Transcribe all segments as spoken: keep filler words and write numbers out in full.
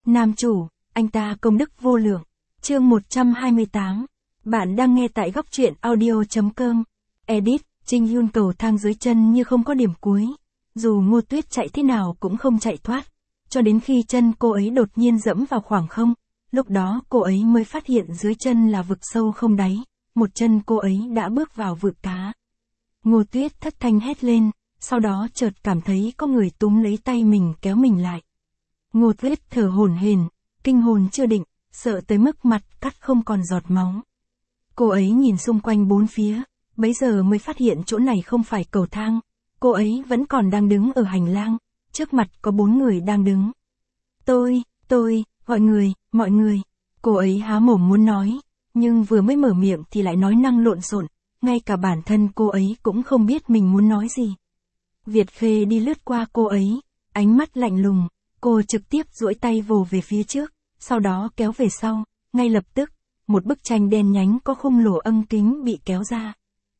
Nam chủ, anh ta công đức vô lượng. Chương một trăm hai mươi tám. Bạn đang nghe tại góc truyện audio.com. Edit, Trinh Hyun cầu thang dưới chân như không có điểm cuối. Dù Ngô Tuyết chạy thế nào cũng không chạy thoát. Cho đến khi chân cô ấy đột nhiên dẫm vào khoảng không. Lúc đó cô ấy mới phát hiện dưới chân là vực sâu không đáy. Một chân cô ấy đã bước vào vực cá. Ngô Tuyết thất thanh hét lên. Sau đó chợt cảm thấy có người túm lấy tay mình kéo mình lại. Ngô Tuyết thở hổn hển, kinh hồn chưa định, sợ tới mức mặt cắt không còn giọt máu. Cô ấy nhìn xung quanh bốn phía, bấy giờ mới phát hiện chỗ này không phải cầu thang. Cô ấy vẫn còn đang đứng ở hành lang, trước mặt có bốn người đang đứng. Tôi, tôi, gọi người, mọi người. Cô ấy há mồm muốn nói, nhưng vừa mới mở miệng thì lại nói năng lộn xộn, ngay cả bản thân cô ấy cũng không biết mình muốn nói gì. Việt Khê đi lướt qua cô ấy, ánh mắt lạnh lùng, cô trực tiếp duỗi tay vồ về phía trước, sau đó kéo về sau, ngay lập tức, một bức tranh đen nhánh có khung lỗ âm kính bị kéo ra.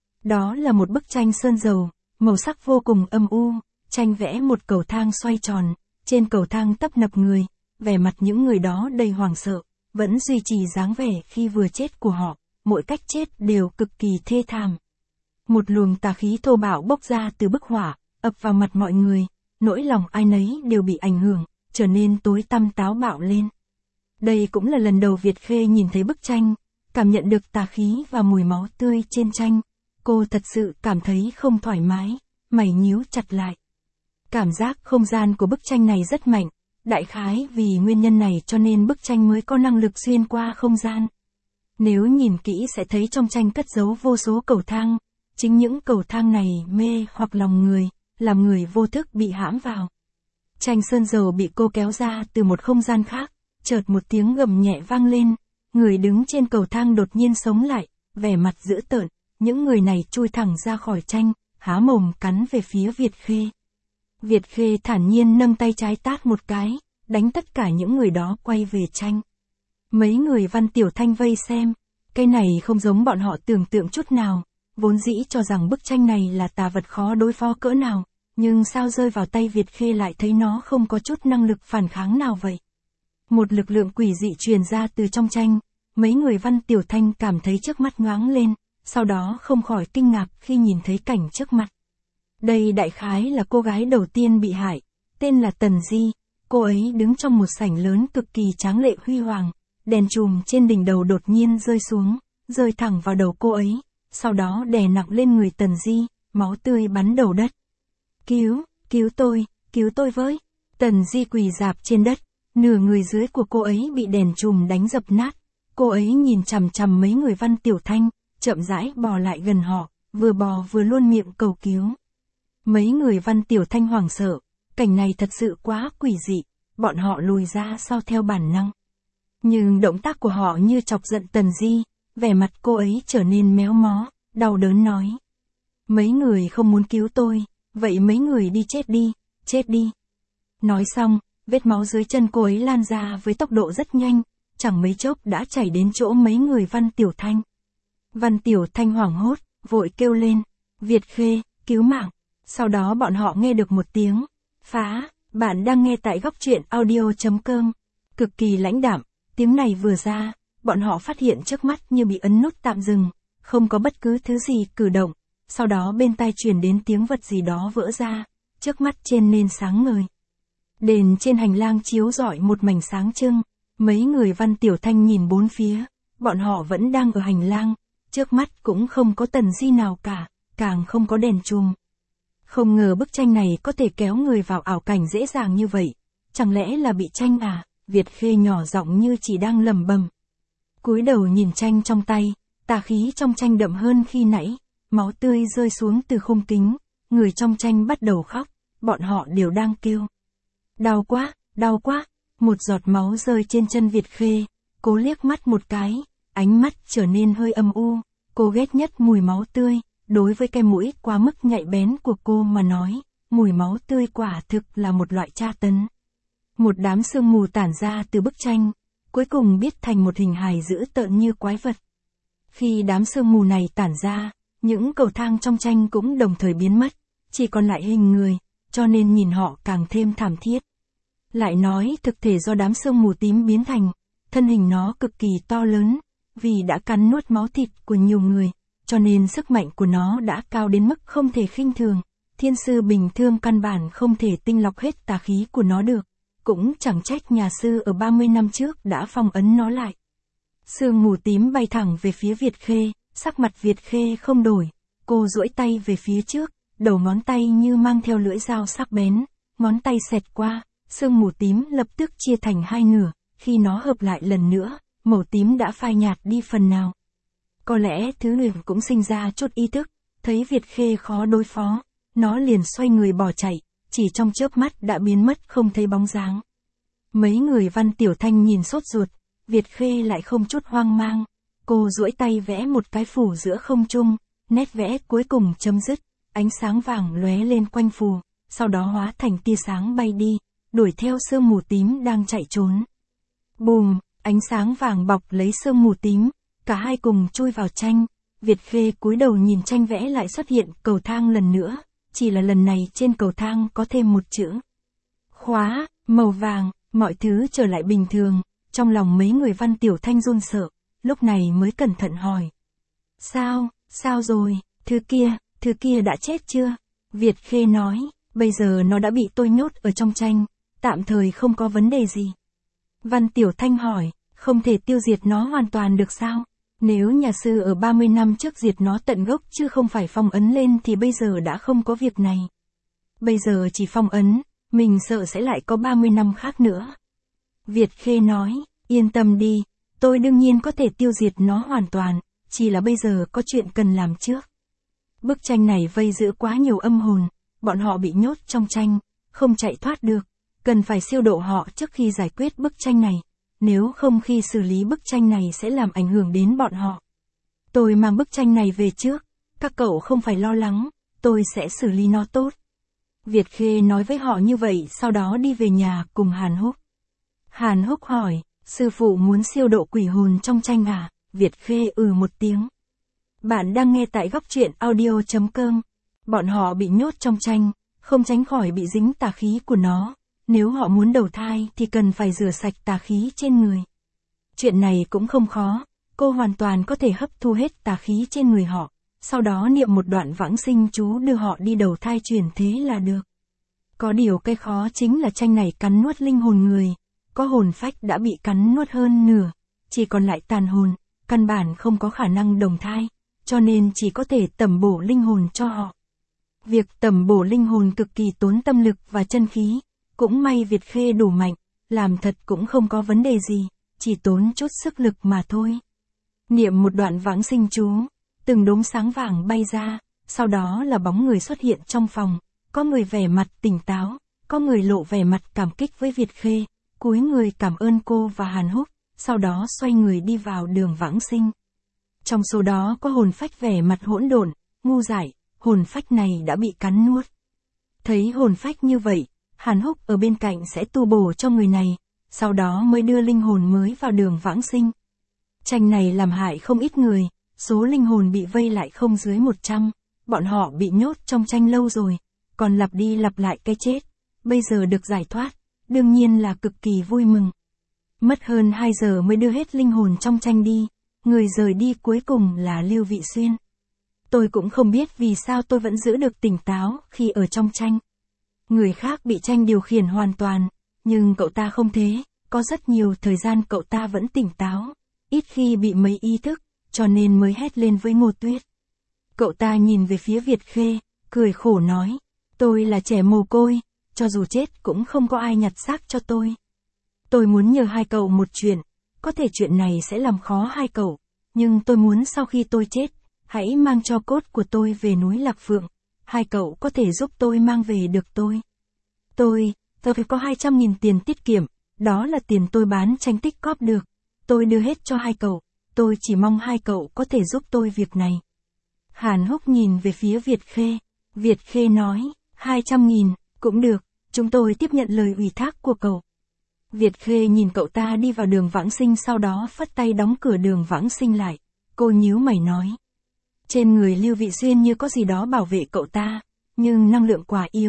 Đó là một bức tranh sơn dầu, màu sắc vô cùng âm u, tranh vẽ một cầu thang xoay tròn, trên cầu thang tấp nập người, vẻ mặt những người đó đầy hoảng sợ, vẫn duy trì dáng vẻ khi vừa chết của họ, mỗi cách chết đều cực kỳ thê thảm. Một luồng tà khí thô bạo bốc ra từ bức họa, ập vào mặt mọi người, nỗi lòng ai nấy đều bị ảnh hưởng, trở nên tối tăm táo bạo lên. Đây cũng là lần đầu Việt Khê nhìn thấy bức tranh, cảm nhận được tà khí và mùi máu tươi trên tranh. Cô thật sự cảm thấy không thoải mái, mày nhíu chặt lại. Cảm giác không gian của bức tranh này rất mạnh, đại khái vì nguyên nhân này cho nên bức tranh mới có năng lực xuyên qua không gian. Nếu nhìn kỹ sẽ thấy trong tranh cất giấu vô số cầu thang, chính những cầu thang này mê hoặc lòng người, làm người vô thức bị hãm vào. Tranh sơn dầu bị cô kéo ra từ một không gian khác, chợt một tiếng gầm nhẹ vang lên, người đứng trên cầu thang đột nhiên sống lại, vẻ mặt dữ tợn, những người này chui thẳng ra khỏi tranh, há mồm cắn về phía Việt Khê. Việt Khê thản nhiên nâng tay trái tát một cái, đánh tất cả những người đó quay về tranh. Mấy người Văn Tiểu Thanh vây xem, cái này không giống bọn họ tưởng tượng chút nào, vốn dĩ cho rằng bức tranh này là tà vật khó đối phó cỡ nào, nhưng sao rơi vào tay Việt Khê lại thấy nó không có chút năng lực phản kháng nào vậy. Một lực lượng quỷ dị truyền ra từ trong tranh, mấy người Văn Tiểu Thanh cảm thấy trước mắt nhoáng lên, sau đó không khỏi kinh ngạc khi nhìn thấy cảnh trước mặt. Đây đại khái là cô gái đầu tiên bị hại, tên là Tần Di, cô ấy đứng trong một sảnh lớn cực kỳ tráng lệ huy hoàng, đèn chùm trên đỉnh đầu đột nhiên rơi xuống, rơi thẳng vào đầu cô ấy, sau đó đè nặng lên người Tần Di, máu tươi bắn đầu đất. Cứu, cứu tôi, cứu tôi với. Tần Di quỳ rạp trên đất, nửa người dưới của cô ấy bị đèn chùm đánh dập nát, cô ấy nhìn chằm chằm mấy người Văn Tiểu Thanh, chậm rãi bò lại gần họ, vừa bò vừa luôn miệng cầu cứu. Mấy người Văn Tiểu Thanh hoảng sợ, cảnh này thật sự quá quỷ dị, bọn họ lùi ra sau theo bản năng. Nhưng động tác của họ như chọc giận Tần Di, vẻ mặt cô ấy trở nên méo mó, đau đớn nói. Mấy người không muốn cứu tôi, vậy mấy người đi chết đi, chết đi. Nói xong, vết máu dưới chân cô ấy lan ra với tốc độ rất nhanh, chẳng mấy chốc đã chảy đến chỗ mấy người Văn Tiểu Thanh. Văn Tiểu Thanh hoảng hốt, vội kêu lên, Việt Khê, cứu mạng. Sau đó bọn họ nghe được một tiếng, phá, bạn đang nghe tại góc truyện audio.com. Cực kỳ lãnh đạm, tiếng này vừa ra, bọn họ phát hiện trước mắt như bị ấn nút tạm dừng, không có bất cứ thứ gì cử động, sau đó bên tai truyền đến tiếng vật gì đó vỡ ra, trước mắt trên nền sáng ngời. Đèn trên hành lang chiếu rọi một mảnh sáng trưng, mấy người Văn Tiểu Thanh nhìn bốn phía, bọn họ vẫn đang ở hành lang, trước mắt cũng không có Tần Di nào cả, càng không có đèn chùm. Không ngờ bức tranh này có thể kéo người vào ảo cảnh dễ dàng như vậy, chẳng lẽ là bị tranh à? Việt Khê nhỏ giọng như chỉ đang lẩm bẩm. Cúi đầu nhìn tranh trong tay, tà khí trong tranh đậm hơn khi nãy, máu tươi rơi xuống từ khung kính, người trong tranh bắt đầu khóc, bọn họ đều đang kêu. Đau quá, đau quá, một giọt máu rơi trên chân Việt Khê, cô liếc mắt một cái, ánh mắt trở nên hơi âm u, cô ghét nhất mùi máu tươi, đối với cái mũi quá mức nhạy bén của cô mà nói, mùi máu tươi quả thực là một loại tra tấn. Một đám sương mù tản ra từ bức tranh, cuối cùng biến thành một hình hài dữ tợn như quái vật. Khi đám sương mù này tản ra, những cầu thang trong tranh cũng đồng thời biến mất, chỉ còn lại hình người, cho nên nhìn họ càng thêm thảm thiết. Lại nói thực thể do đám sương mù tím biến thành, thân hình nó cực kỳ to lớn, vì đã cắn nuốt máu thịt của nhiều người, cho nên sức mạnh của nó đã cao đến mức không thể khinh thường. Thiên sư bình thường căn bản không thể tinh lọc hết tà khí của nó được, cũng chẳng trách nhà sư ở ba mươi năm trước đã phong ấn nó lại. Sương mù tím bay thẳng về phía Việt Khê, sắc mặt Việt Khê không đổi, cô duỗi tay về phía trước, đầu ngón tay như mang theo lưỡi dao sắc bén, ngón tay xẹt qua, sương mù tím lập tức chia thành hai nửa, khi nó hợp lại lần nữa, màu tím đã phai nhạt đi phần nào. Có lẽ thứ người cũng sinh ra chút ý thức, thấy Việt Khê khó đối phó, nó liền xoay người bỏ chạy, chỉ trong chớp mắt đã biến mất không thấy bóng dáng. Mấy người Văn Tiểu Thanh nhìn sốt ruột, Việt Khê lại không chút hoang mang, cô duỗi tay vẽ một cái phù giữa không trung, nét vẽ cuối cùng chấm dứt, ánh sáng vàng lóe lên quanh phù, sau đó hóa thành tia sáng bay đi, đuổi theo sương mù tím đang chạy trốn. Bùm, ánh sáng vàng bọc lấy sương mù tím, cả hai cùng chui vào tranh. Việt Khê cúi đầu nhìn tranh vẽ lại xuất hiện cầu thang lần nữa, chỉ là lần này trên cầu thang có thêm một chữ. Khóa, màu vàng, mọi thứ trở lại bình thường, trong lòng mấy người Văn Tiểu Thanh run sợ, lúc này mới cẩn thận hỏi. Sao, sao rồi, thứ kia, thứ kia đã chết chưa? Việt Khê nói, bây giờ nó đã bị tôi nhốt ở trong tranh, tạm thời không có vấn đề gì. Văn Tiểu Thanh hỏi, không thể tiêu diệt nó hoàn toàn được sao? Nếu nhà sư ở ba mươi năm trước diệt nó tận gốc chứ không phải phong ấn lên thì bây giờ đã không có việc này. Bây giờ chỉ phong ấn, mình sợ sẽ lại có ba mươi năm khác nữa. Việt Khê nói, yên tâm đi, tôi đương nhiên có thể tiêu diệt nó hoàn toàn, chỉ là bây giờ có chuyện cần làm trước. Bức tranh này vây giữ quá nhiều âm hồn, bọn họ bị nhốt trong tranh, không chạy thoát được, cần phải siêu độ họ trước khi giải quyết bức tranh này. Nếu không khi xử lý bức tranh này sẽ làm ảnh hưởng đến bọn họ. Tôi mang bức tranh này về trước, các cậu không phải lo lắng, tôi sẽ xử lý nó tốt. Việt Khê nói với họ như vậy sau đó đi về nhà cùng Hàn Húc. Hàn Húc hỏi, sư phụ muốn siêu độ quỷ hồn trong tranh à? Việt Khê ừ một tiếng. Bạn đang nghe tại góc truyện audio chấm com. Bọn họ bị nhốt trong tranh, không tránh khỏi bị dính tà khí của nó. Nếu họ muốn đầu thai thì cần phải rửa sạch tà khí trên người. Chuyện này cũng không khó, cô hoàn toàn có thể hấp thu hết tà khí trên người họ, sau đó niệm một đoạn vãng sinh chú đưa họ đi đầu thai chuyển thế là được. Có điều cái khó chính là tranh này cắn nuốt linh hồn người, có hồn phách đã bị cắn nuốt hơn nửa, chỉ còn lại tàn hồn, căn bản không có khả năng đồng thai, cho nên chỉ có thể tẩm bổ linh hồn cho họ. Việc tẩm bổ linh hồn cực kỳ tốn tâm lực và chân khí. Cũng may Việt Khê đủ mạnh, làm thật cũng không có vấn đề gì, chỉ tốn chút sức lực mà thôi. Niệm một đoạn vãng sinh chú, từng đốm sáng vàng bay ra, sau đó là bóng người xuất hiện trong phòng, có người vẻ mặt tỉnh táo, có người lộ vẻ mặt cảm kích với Việt Khê, cúi người cảm ơn cô và Hàn Húc, sau đó xoay người đi vào đường vãng sinh. Trong số đó có hồn phách vẻ mặt hỗn độn, ngu dại, hồn phách này đã bị cắn nuốt. Thấy hồn phách như vậy, Hàn Húc ở bên cạnh sẽ tu bổ cho người này, sau đó mới đưa linh hồn mới vào đường vãng sinh. Tranh này làm hại không ít người, số linh hồn bị vây lại không dưới một trăm, bọn họ bị nhốt trong tranh lâu rồi, còn lặp đi lặp lại cái chết, bây giờ được giải thoát, đương nhiên là cực kỳ vui mừng. Mất hơn hai giờ mới đưa hết linh hồn trong tranh đi, người rời đi cuối cùng là Lưu Vị Xuyên. Tôi cũng không biết vì sao tôi vẫn giữ được tỉnh táo khi ở trong tranh. Người khác bị tranh điều khiển hoàn toàn, nhưng cậu ta không thế, có rất nhiều thời gian cậu ta vẫn tỉnh táo, ít khi bị mấy ý thức, cho nên mới hét lên với Ngô Tuyết. Cậu ta nhìn về phía Việt Khê, cười khổ nói, tôi là trẻ mồ côi, cho dù chết cũng không có ai nhặt xác cho tôi. Tôi muốn nhờ hai cậu một chuyện, có thể chuyện này sẽ làm khó hai cậu, nhưng tôi muốn sau khi tôi chết, hãy mang cho cốt của tôi về núi Lạc Phượng. Hai cậu có thể giúp tôi mang về được tôi. Tôi, tôi phải có hai trăm nghìn tiền tiết kiệm, đó là tiền tôi bán tranh tích cóp được. Tôi đưa hết cho hai cậu, tôi chỉ mong hai cậu có thể giúp tôi việc này. Hàn Húc nhìn về phía Việt Khê. Việt Khê nói, hai trăm nghìn, cũng được, chúng tôi tiếp nhận lời ủy thác của cậu. Việt Khê nhìn cậu ta đi vào đường vãng sinh sau đó phất tay đóng cửa đường vãng sinh lại. Cô nhíu mày nói. Trên người Lưu Vị Xuyên như có gì đó bảo vệ cậu ta, nhưng năng lượng quá yếu,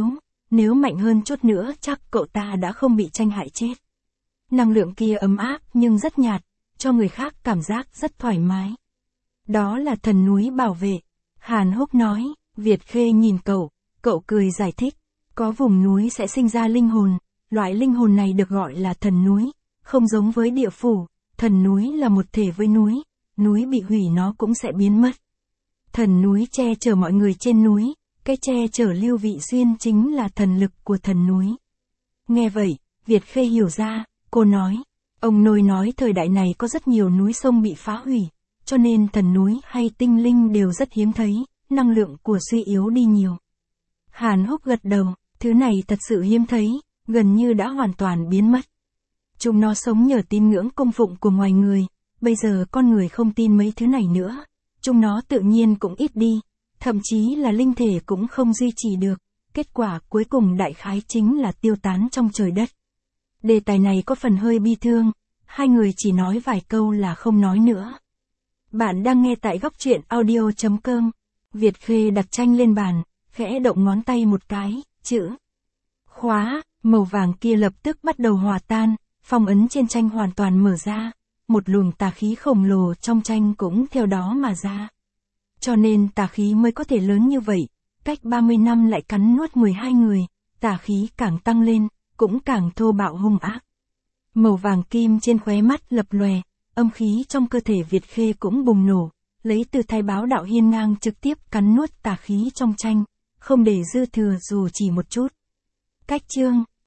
nếu mạnh hơn chút nữa chắc cậu ta đã không bị tranh hại chết. Năng lượng kia ấm áp nhưng rất nhạt, cho người khác cảm giác rất thoải mái. Đó là thần núi bảo vệ. Hàn Húc nói, Việt Khê nhìn cậu, cậu cười giải thích, có vùng núi sẽ sinh ra linh hồn, loại linh hồn này được gọi là thần núi, không giống với địa phủ, thần núi là một thể với núi, núi bị hủy nó cũng sẽ biến mất. Thần núi che chở mọi người trên núi, cái che chở Lưu Vị Xuyên chính là thần lực của thần núi. Nghe vậy, Việt Khê hiểu ra, cô nói, ông nội nói thời đại này có rất nhiều núi sông bị phá hủy, cho nên thần núi hay tinh linh đều rất hiếm thấy, năng lượng của suy yếu đi nhiều. Hàn Húc gật đầu, thứ này thật sự hiếm thấy, gần như đã hoàn toàn biến mất. Chúng nó sống nhờ tín ngưỡng cung phụng của ngoài người, bây giờ con người không tin mấy thứ này nữa, chúng nó tự nhiên cũng ít đi, thậm chí là linh thể cũng không duy trì được, kết quả cuối cùng đại khái chính là tiêu tán trong trời đất. Đề tài này có phần hơi bi thương, hai người chỉ nói vài câu là không nói nữa. Bạn đang nghe tại góc truyện audio chấm com. Việt Khê đặt tranh lên bàn, khẽ động ngón tay một cái, chữ khóa, màu vàng kia lập tức bắt đầu hòa tan, phong ấn trên tranh hoàn toàn mở ra, một luồng tà khí khổng lồ trong tranh cũng theo đó mà ra. Cho nên tà khí mới có thể lớn như vậy, cách ba mươi năm lại cắn nuốt mười hai người, tà khí càng tăng lên, cũng càng thô bạo hung ác. Màu vàng kim trên khóe mắt lập lòe, âm khí trong cơ thể Việt Khê cũng bùng nổ, lấy từ thái báo đạo hiên ngang trực tiếp cắn nuốt tà khí trong tranh, không để dư thừa dù chỉ một chút. Cách chương